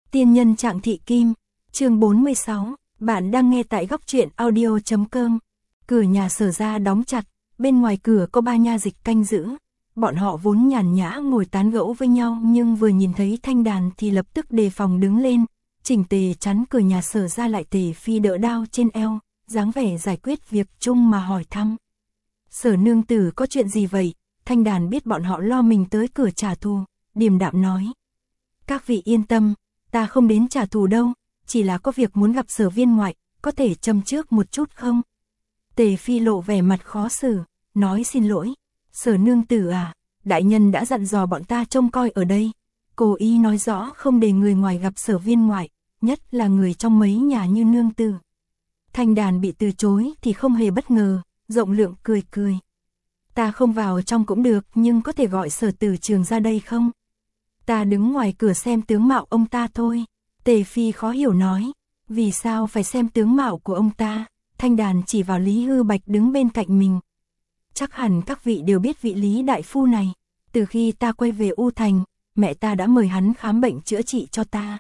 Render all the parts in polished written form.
Tiên nhân Trạng Thị Kim, chương 46, bạn đang nghe tại góc truyện audio.com. Cửa nhà Sở ra đóng chặt, bên ngoài cửa có 3 nha dịch canh giữ. Bọn họ vốn nhàn nhã ngồi tán gẫu với nhau nhưng vừa nhìn thấy Thanh Đàn thì lập tức đề phòng đứng lên, chỉnh tề chắn cửa nhà Sở ra lại. Tề Phi đỡ đao trên eo, dáng vẻ giải quyết việc chung mà hỏi thăm. Sở nương tử có chuyện gì vậy? Thanh Đàn biết bọn họ lo mình tới cửa trả thù, điềm đạm nói. Các vị yên tâm, ta không đến trả thù đâu, chỉ là có việc muốn gặp Sở viên ngoại, có thể châm trước một chút không? Tề Phi lộ vẻ mặt khó xử, nói xin lỗi. Sở nương tử à, đại nhân đã dặn dò bọn ta trông coi ở đây. Cố ý nói rõ không để người ngoài gặp Sở viên ngoại, nhất là người trong mấy nhà như nương tử. Thanh Đàn bị từ chối thì không hề bất ngờ, rộng lượng cười cười. Ta không vào trong cũng được, nhưng có thể gọi Sở Tử Trường ra đây không? Ta đứng ngoài cửa xem tướng mạo ông ta thôi. Tề Phi khó hiểu nói, vì sao phải xem tướng mạo của ông ta? Thanh Đàn chỉ vào Lý Hư Bạch đứng bên cạnh mình. Chắc hẳn các vị đều biết vị Lý đại phu này. Từ khi ta quay về U Thành, mẹ ta đã mời hắn khám bệnh chữa trị cho ta.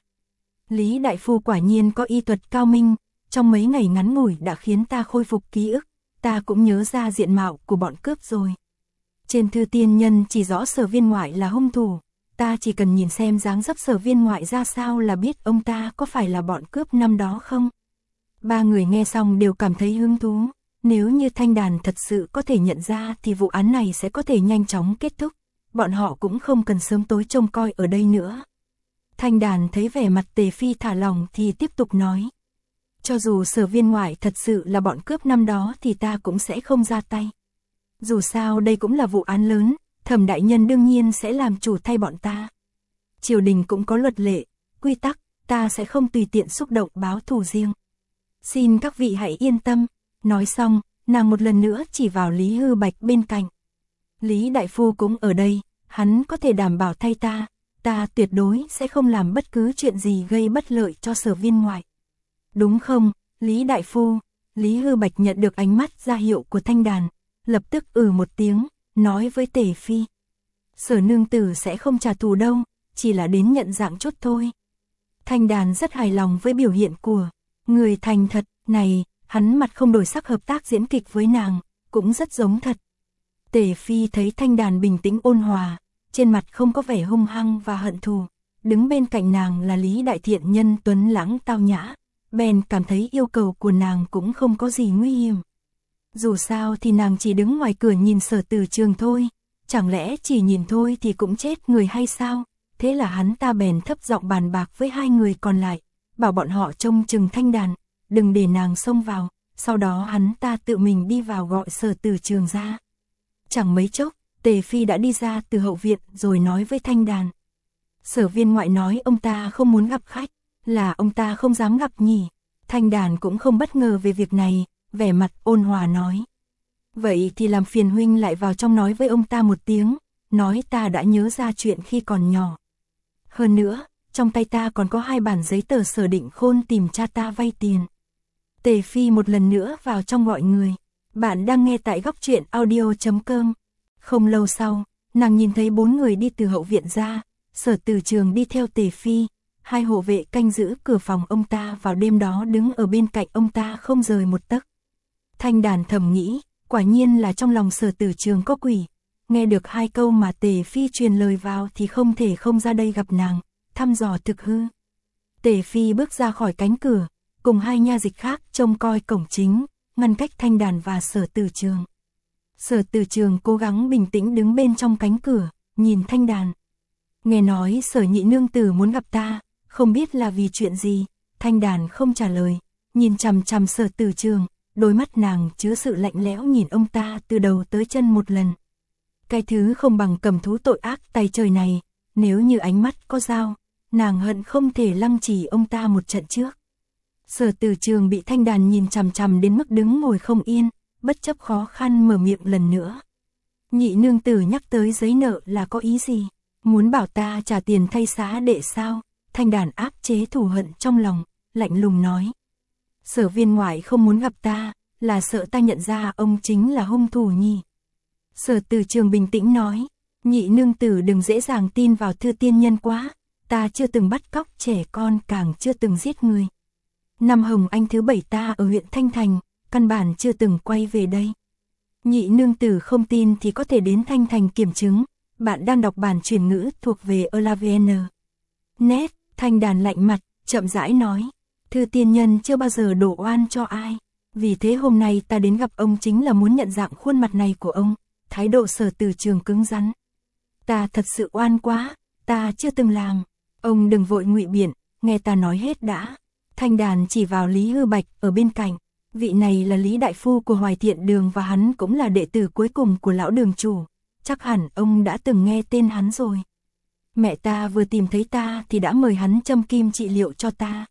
Lý đại phu quả nhiên có y thuật cao minh, trong mấy ngày ngắn ngủi đã khiến ta khôi phục ký ức. Ta cũng nhớ ra diện mạo của bọn cướp rồi. Trên thư tiên nhân chỉ rõ Sở viên ngoại là hung thủ. Ta chỉ cần nhìn xem dáng dấp Sở viên ngoại ra sao là biết ông ta có phải là bọn cướp năm đó không? 3 người nghe xong đều cảm thấy hứng thú. Nếu như Thanh Đàn thật sự có thể nhận ra thì vụ án này sẽ có thể nhanh chóng kết thúc. Bọn họ cũng không cần sớm tối trông coi ở đây nữa. Thanh Đàn thấy vẻ mặt Tề Phi thả lỏng thì tiếp tục nói. Cho dù Sở viên ngoại thật sự là bọn cướp năm đó thì ta cũng sẽ không ra tay. Dù sao đây cũng là vụ án lớn, Thẩm đại nhân đương nhiên sẽ làm chủ thay bọn ta. Triều đình cũng có luật lệ, quy tắc, ta sẽ không tùy tiện xúc động báo thù riêng. Xin các vị hãy yên tâm. Nói xong, nàng một lần nữa chỉ vào Lý Hư Bạch bên cạnh. Lý đại phu cũng ở đây, hắn có thể đảm bảo thay ta, ta tuyệt đối sẽ không làm bất cứ chuyện gì gây bất lợi cho Sở viên ngoại. Đúng không, Lý đại phu? Lý Hư Bạch nhận được ánh mắt ra hiệu của Thanh Đàn, lập tức một tiếng, nói với Tề Phi. Sở nương tử sẽ không trả thù đâu, chỉ là đến nhận dạng chút thôi. Thanh Đàn rất hài lòng với biểu hiện của người thành thật này, hắn mặt không đổi sắc hợp tác diễn kịch với nàng, cũng rất giống thật. Tề Phi thấy Thanh Đàn bình tĩnh ôn hòa, trên mặt không có vẻ hung hăng và hận thù, đứng bên cạnh nàng là Lý đại thiện nhân tuấn lãng tao nhã, bèn cảm thấy yêu cầu của nàng cũng không có gì nguy hiểm. Dù sao thì nàng chỉ đứng ngoài cửa nhìn Sở Tử Trường thôi, chẳng lẽ chỉ nhìn thôi thì cũng chết người hay sao? Thế là hắn ta bèn thấp giọng bàn bạc với 2 người còn lại, bảo bọn họ trông chừng Thanh Đàn, đừng để nàng xông vào, sau đó hắn ta tự mình đi vào gọi Sở Tử Trường ra. Chẳng mấy chốc, Tề Phi đã đi ra từ hậu viện rồi nói với Thanh Đàn. Sở viên ngoại nói ông ta không muốn gặp khách, là ông ta không dám gặp nhỉ? Thanh Đàn cũng không bất ngờ về việc này, vẻ mặt ôn hòa nói. Vậy thì làm phiền huynh lại vào trong nói với ông ta một tiếng, nói ta đã nhớ ra chuyện khi còn nhỏ. Hơn nữa, trong tay ta còn có 2 bản giấy tờ Sở Định Khôn tìm cha ta vay tiền. Tề Phi một lần nữa vào trong gọi người. Bạn đang nghe tại góc truyện audio.com. Không lâu sau, nàng nhìn thấy 4 người đi từ hậu viện ra, Sở Tử Trường đi theo Tề Phi, 2 hộ vệ canh giữ cửa phòng ông ta vào đêm đó đứng ở bên cạnh ông ta không rời một tấc. Thanh Đàn thầm nghĩ, quả nhiên là trong lòng Sở Tử Trường có quỷ. Nghe được 2 câu mà Tề Phi truyền lời vào thì không thể không ra đây gặp nàng, thăm dò thực hư. Tề Phi bước ra khỏi cánh cửa, cùng 2 nha dịch khác trông coi cổng chính, ngăn cách Thanh Đàn và Sở Tử Trường. Sở Tử Trường cố gắng bình tĩnh đứng bên trong cánh cửa, nhìn Thanh Đàn. Nghe nói Sở nhị nương tử muốn gặp ta, không biết là vì chuyện gì. Thanh Đàn không trả lời, nhìn chằm chằm Sở Tử Trường, đôi mắt nàng chứa sự lạnh lẽo nhìn ông ta từ đầu tới chân một lần. Cái thứ không bằng cầm thú tội ác tay trời này, nếu như ánh mắt có dao, nàng hận không thể lăng trì ông ta một trận trước. Sở Tử Trường bị Thanh Đàn nhìn chằm chằm đến mức đứng ngồi không yên, bất chấp khó khăn mở miệng lần nữa. Nhị nương tử nhắc tới giấy nợ là có ý gì? Muốn bảo ta trả tiền thay xá đệ sao? Thanh Đàn áp chế thù hận trong lòng, lạnh lùng nói. Sở viên ngoại không muốn gặp ta, là sợ ta nhận ra ông chính là hung thủ nhỉ? Sở Tử Trường bình tĩnh nói. Nhị nương tử đừng dễ dàng tin vào thư tiên nhân quá. ta chưa từng bắt cóc trẻ con, càng chưa từng giết người. Năm Hồng Anh thứ 7 ta ở huyện Thanh Thành, căn bản chưa từng quay về đây. Nhị nương tử không tin thì có thể đến Thanh Thành kiểm chứng, bạn đang đọc bản chuyển ngữ thuộc về Olavn. Nét, Thanh Đàn lạnh mặt, chậm rãi nói, Thư tiên nhân chưa bao giờ đổ oan cho ai. Vì thế hôm nay ta đến gặp ông chính là muốn nhận dạng khuôn mặt này của ông. Thái độ Sở Từ Trường cứng rắn. Ta thật sự oan quá, ta chưa từng làm. Ông đừng vội ngụy biện, nghe ta nói hết đã. Thanh Đàn chỉ vào Lý Hư Bạch ở bên cạnh. Vị này là Lý đại phu của Hoài Thiện Đường và hắn cũng là đệ tử cuối cùng của lão đường chủ. Chắc hẳn ông đã từng nghe tên hắn rồi. Mẹ ta vừa tìm thấy ta thì đã mời hắn châm kim trị liệu cho ta.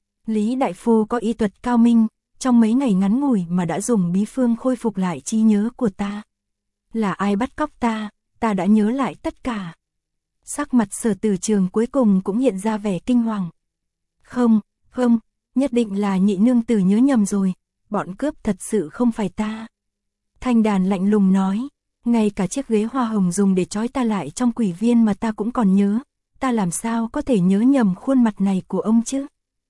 Lý đại phu có y thuật cao minh, trong mấy ngày ngắn ngủi mà đã dùng bí phương khôi phục lại trí nhớ của ta. Là ai bắt cóc ta đã nhớ lại tất cả. Sắc mặt Sở Từ Trường cuối cùng cũng hiện ra vẻ kinh hoàng. Không, nhất định là nhị nương tử nhớ nhầm rồi, bọn cướp thật sự không phải ta. Thanh Đàn lạnh lùng nói, ngay cả chiếc ghế hoa hồng dùng để trói ta lại trong quỷ viên mà ta cũng còn nhớ, ta làm sao có thể nhớ nhầm khuôn mặt này của ông chứ?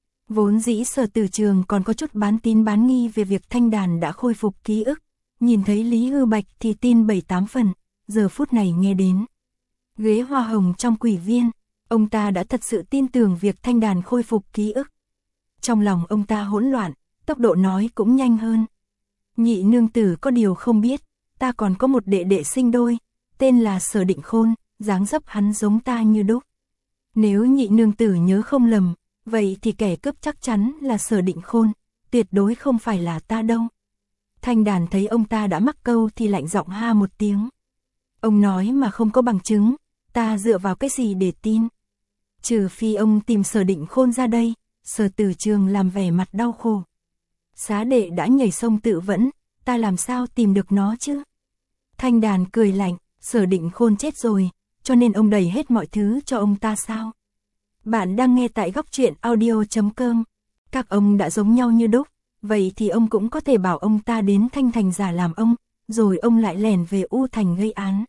Vốn dĩ Sở Từ Trường còn có chút bán tín bán nghi về việc Thanh Đàn đã khôi phục ký ức, nhìn thấy Lý Hư Bạch thì tin 7-8 phần, giờ phút này nghe đến ghế hoa hồng trong quỷ viên, ông ta đã thật sự tin tưởng việc Thanh Đàn khôi phục ký ức. Trong lòng ông ta hỗn loạn, tốc độ nói cũng nhanh hơn. Nhị nương tử có điều không biết, ta còn có một đệ đệ sinh đôi, tên là Sở Định Khôn, dáng dấp hắn giống ta như đúc. Nếu nhị nương tử nhớ không lầm, vậy thì kẻ cướp chắc chắn là Sở Định Khôn, tuyệt đối không phải là ta đâu. Thanh Đàn thấy ông ta đã mắc câu thì lạnh giọng ha một tiếng. Ông nói mà không có bằng chứng, ta dựa vào cái gì để tin? Trừ phi ông tìm Sở Định Khôn ra đây. Sở Từ Trường làm vẻ mặt đau khổ. Xá đệ đã nhảy sông tự vẫn, ta làm sao tìm được nó chứ? Thanh Đàn cười lạnh, Sở Định Khôn chết rồi, cho nên ông đẩy hết mọi thứ cho ông ta sao? Bạn đang nghe tại góc truyện audio.com. Các ông đã giống nhau như đúc, vậy thì ông cũng có thể bảo ông ta đến Thanh Thành giả làm ông, rồi ông lại lẻn về U Thành gây án.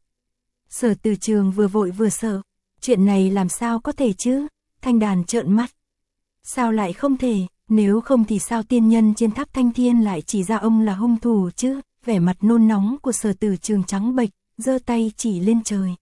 Sở Từ Trường vừa vội vừa sợ, chuyện này làm sao có thể chứ? Thanh Đàn trợn mắt. Sao lại không thể, nếu không thì sao tiên nhân trên tháp Thanh Thiên lại chỉ ra ông là hung thủ chứ? Vẻ mặt nôn nóng của Sở Từ Trường trắng bệch, giơ tay chỉ lên trời.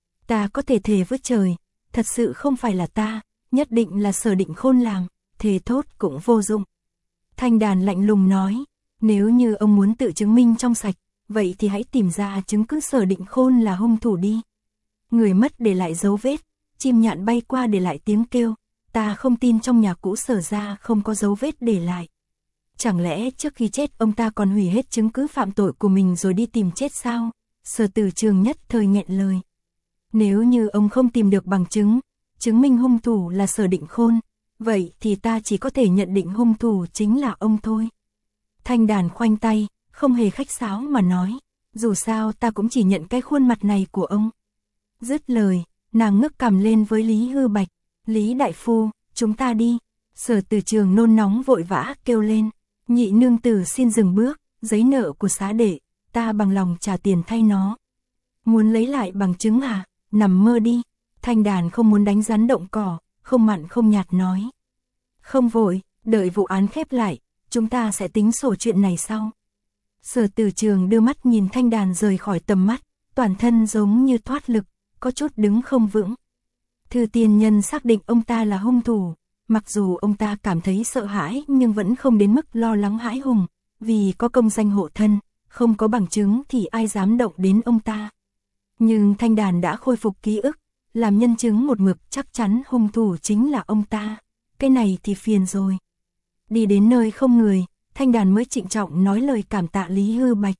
Ta có thể thề với trời, thật sự không phải là ta, nhất định là Sở Định Khôn làm, thề thốt cũng vô dụng. Thanh Đàn lạnh lùng nói, nếu như ông muốn tự chứng minh trong sạch, vậy thì hãy tìm ra chứng cứ Sở Định Khôn là hung thủ đi. Người mất để lại dấu vết, chim nhạn bay qua để lại tiếng kêu. Ta không tin trong nhà cũ Sở gia không có dấu vết để lại. Chẳng lẽ trước khi chết ông ta còn hủy hết chứng cứ phạm tội của mình rồi đi tìm chết sao? Sở Từ Trường nhất thời nghẹn lời. Nếu như ông không tìm được bằng chứng, chứng minh hung thủ là Sở Định Khôn, vậy thì ta chỉ có thể nhận định hung thủ chính là ông thôi. Thanh Đàn khoanh tay, không hề khách sáo mà nói, dù sao ta cũng chỉ nhận cái khuôn mặt này của ông. Dứt lời, nàng ngước cằm lên với Lý Hư Bạch. Lý đại phu, chúng ta đi. Sở Từ Trường nôn nóng vội vã kêu lên. Nhị nương tử xin dừng bước, giấy nợ của xá đệ, ta bằng lòng trả tiền thay nó. Muốn lấy lại bằng chứng à? Nằm mơ đi. Thanh Đàn không muốn đánh rắn động cỏ, không mặn không nhạt nói. Không vội, đợi vụ án khép lại, chúng ta sẽ tính sổ chuyện này sau. Sở Từ Trường đưa mắt nhìn Thanh Đàn rời khỏi tầm mắt, toàn thân giống như thoát lực, có chút đứng không vững. Thư tiên nhân xác định ông ta là hung thủ, mặc dù ông ta cảm thấy sợ hãi nhưng vẫn không đến mức lo lắng hãi hùng, vì có công danh hộ thân, không có bằng chứng thì ai dám động đến ông ta. Nhưng Thanh Đàn đã khôi phục ký ức, làm nhân chứng một mực chắc chắn hung thủ chính là ông ta, cái này thì phiền rồi. Đi đến nơi không người, Thanh Đàn mới trịnh trọng nói lời cảm tạ Lý Hư Bạch.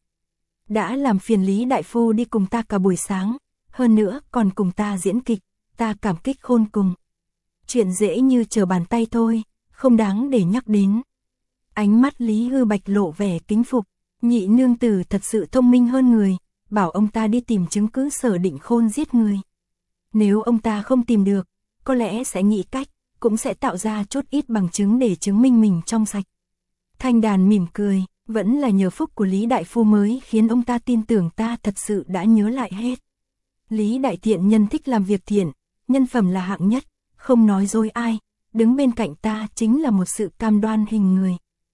Đã làm phiền Lý đại phu đi cùng ta cả buổi sáng, hơn nữa còn cùng ta diễn kịch. Ta cảm kích khôn cùng. Chuyện dễ như trở bàn tay thôi, không đáng để nhắc đến. Ánh mắt Lý Hư Bạch lộ vẻ kính phục, nhị nương tử thật sự thông minh hơn người, bảo ông ta đi tìm chứng cứ Sở Định Khôn giết người. Nếu ông ta không tìm được, có lẽ sẽ nghĩ cách, cũng sẽ tạo ra chút ít bằng chứng để chứng minh mình trong sạch. Thanh Đàn mỉm cười, vẫn là nhờ phúc của Lý đại phu mới khiến ông ta tin tưởng ta thật sự đã nhớ lại hết. Lý đại thiện nhân thích làm việc thiện, nhân phẩm là hạng nhất, không nói dối ai, đứng bên cạnh ta chính là một sự cam đoan hình người.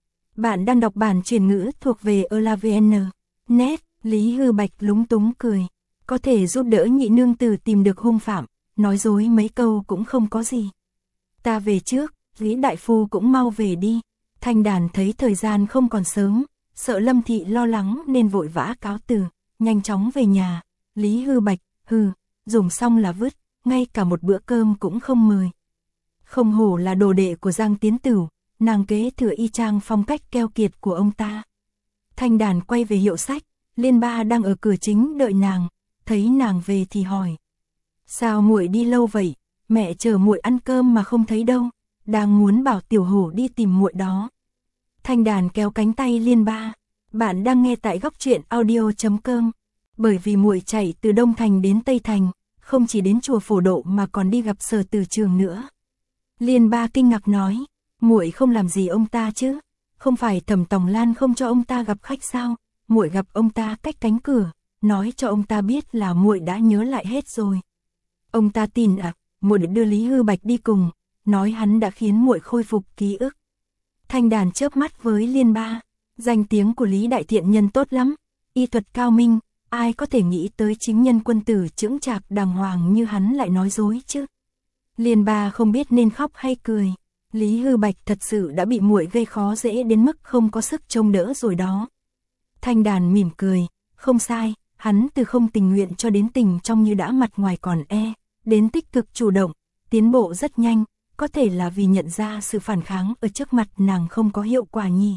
Bạn đang đọc bản chuyển ngữ thuộc về ELAVN. Net, Lý Hư Bạch lúng túng cười. Có thể giúp đỡ nhị nương tử tìm được hung phạm, nói dối mấy câu cũng không có gì. Ta về trước, Lý đại phu cũng mau về đi. Thanh Đàn thấy thời gian không còn sớm, sợ Lâm Thị lo lắng nên vội vã cáo từ, nhanh chóng về nhà. Lý Hư Bạch, dùng xong là vứt, ngay cả một bữa cơm cũng không mời. Không hổ là đồ đệ của Giang Tiến Tửu, nàng kế thừa y chang phong cách keo kiệt của ông ta. Thanh Đàn quay về hiệu sách, Liên Ba đang ở cửa chính đợi nàng, thấy nàng về thì hỏi: "Sao muội đi lâu vậy? Mẹ chờ muội ăn cơm mà không thấy đâu, đang muốn bảo Tiểu Hổ đi tìm muội đó." Thanh Đàn kéo cánh tay Liên Ba: "Bạn đang nghe tại góc truyện audio.com. Bởi vì muội chạy từ Đông Thành đến Tây Thành, không chỉ đến chùa Phổ Độ mà còn đi gặp Sở Từ Trường nữa." Liên Ba kinh ngạc nói: "Muội không làm gì ông ta chứ? Không phải Thẩm Tòng Lan không cho ông ta gặp khách sao? Muội gặp ông ta cách cánh cửa, nói cho ông ta biết là muội đã nhớ lại hết rồi." "Ông ta tin à?" Muội đưa Lý Hư Bạch đi cùng, nói hắn đã khiến muội khôi phục ký ức. Thanh Đàn chớp mắt với Liên Ba, danh tiếng của Lý Đại Thiện Nhân tốt lắm, y thuật cao minh, ai có thể nghĩ tới chính nhân quân tử chững chạc đàng hoàng như hắn lại nói dối chứ. Liên Ba không biết nên khóc hay cười. Lý Hư Bạch thật sự đã bị muội gây khó dễ đến mức không có sức trông đỡ rồi đó. Thanh Đàn mỉm cười, không sai, hắn từ không tình nguyện cho đến tình trong như đã mặt ngoài còn đến tích cực chủ động, tiến bộ rất nhanh, có thể là vì nhận ra sự phản kháng ở trước mặt nàng không có hiệu quả nhỉ.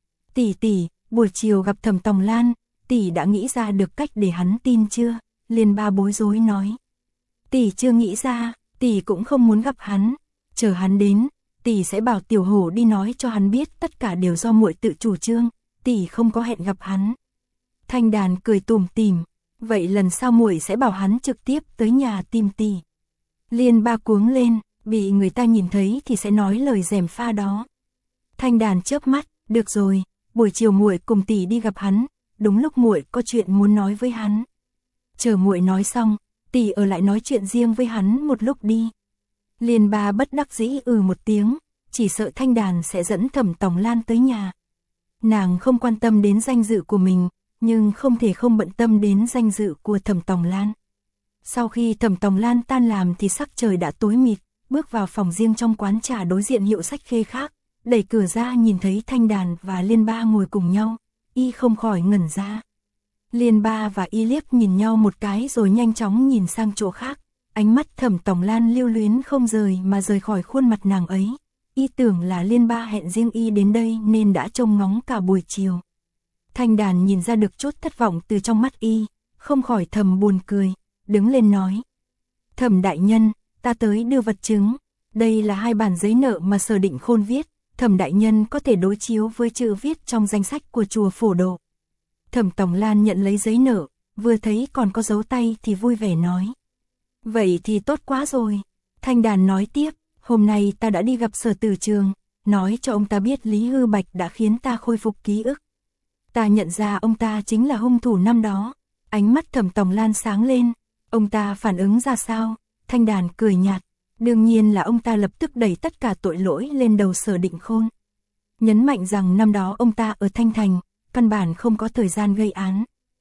"Tỷ, buổi chiều gặp Thẩm Tòng Lan, tỷ đã nghĩ ra được cách để hắn tin chưa?" Liên Ba bối rối nói. "Tỷ chưa nghĩ ra, tỷ cũng không muốn gặp hắn, chờ hắn đến, tỷ sẽ bảo Tiểu Hổ đi nói cho hắn biết tất cả đều do muội tự chủ trương, tỷ không có hẹn gặp hắn." Thanh Đàn cười tủm tỉm, "Vậy lần sau muội sẽ bảo hắn trực tiếp tới nhà tìm tỷ." Liên Ba cuống lên, bị người ta nhìn thấy thì sẽ nói lời gièm pha đó. Thanh Đàn chớp mắt, "Được rồi, buổi chiều muội cùng tỷ đi gặp hắn, đúng lúc muội có chuyện muốn nói với hắn. Chờ muội nói xong, tỷ ở lại nói chuyện riêng với hắn một lúc đi." Liên Ba bất đắc dĩ một tiếng, chỉ sợ Thanh Đàn sẽ dẫn Thẩm Tòng Lan tới nhà. Nàng không quan tâm đến danh dự của mình, nhưng không thể không bận tâm đến danh dự của Thẩm Tòng Lan. Sau khi Thẩm Tòng Lan tan làm thì sắc trời đã tối mịt, bước vào phòng riêng trong quán trà đối diện hiệu sách Khê khác, đẩy cửa ra nhìn thấy Thanh Đàn và Liên Ba ngồi cùng nhau, y không khỏi ngẩn ra. Liên Ba và y liếc nhìn nhau một cái rồi nhanh chóng nhìn sang chỗ khác, ánh mắt Thẩm Tòng Lan lưu luyến không rời mà rời khỏi khuôn mặt nàng ấy. Y tưởng là Liên Ba hẹn riêng y đến đây nên đã trông ngóng cả buổi chiều. Thanh Đàn nhìn ra được chút thất vọng từ trong mắt y, không khỏi thầm buồn cười, đứng lên nói: "Thẩm đại nhân, ta tới đưa vật chứng, đây là 2 bản giấy nợ mà Sở Định Khôn viết, Thẩm đại nhân có thể đối chiếu với chữ viết trong danh sách của chùa Phổ Độ." Thẩm Tòng Lan nhận lấy giấy nợ, vừa thấy còn có dấu tay thì vui vẻ nói: "Vậy thì tốt quá rồi." Thanh Đàn nói tiếp: "Hôm nay ta đã đi gặp Sở Từ Trường, nói cho ông ta biết Lý Hư Bạch đã khiến ta khôi phục ký ức. Ta nhận ra ông ta chính là hung thủ năm đó." Ánh mắt Thẩm Tòng Lan sáng lên. "Ông ta phản ứng ra sao?" Thanh Đàn cười nhạt: "Đương nhiên là ông ta lập tức đẩy tất cả tội lỗi lên đầu Sở Định Khôn. Nhấn mạnh rằng năm đó ông ta ở Thanh Thành, căn bản không có thời gian gây án.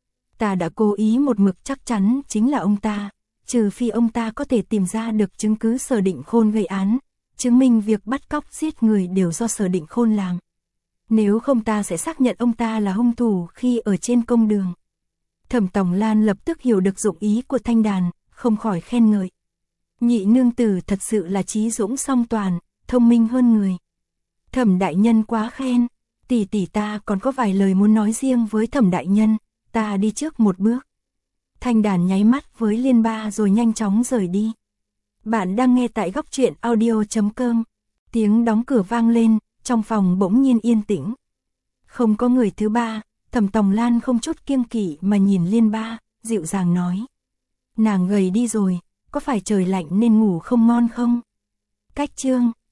Ta đã cố ý một mực chắc chắn chính là ông ta, trừ phi ông ta có thể tìm ra được chứng cứ Sở Định Khôn gây án, chứng minh việc bắt cóc giết người đều do Sở Định Khôn làm. Nếu không ta sẽ xác nhận ông ta là hung thủ khi ở trên công đường." Thẩm Tòng Lan lập tức hiểu được dụng ý của Thanh Đàn, không khỏi khen ngợi: "Nhị nương tử thật sự là trí dũng song toàn, thông minh hơn người." "Thẩm đại nhân quá khen, tỷ ta còn có vài lời muốn nói riêng với Thẩm đại nhân, ta đi trước một bước." Thanh Đàn nháy mắt với Liên Ba rồi nhanh chóng rời đi. Bạn đang nghe tại góc truyện audio.com. Tiếng đóng cửa vang lên, trong phòng bỗng nhiên yên tĩnh. Không có người thứ ba, Thẩm Tòng Lan không chút kiêng kỵ mà nhìn Liên Ba, dịu dàng nói: "Nàng gầy đi rồi, có phải trời lạnh nên ngủ không ngon không?" Cách chương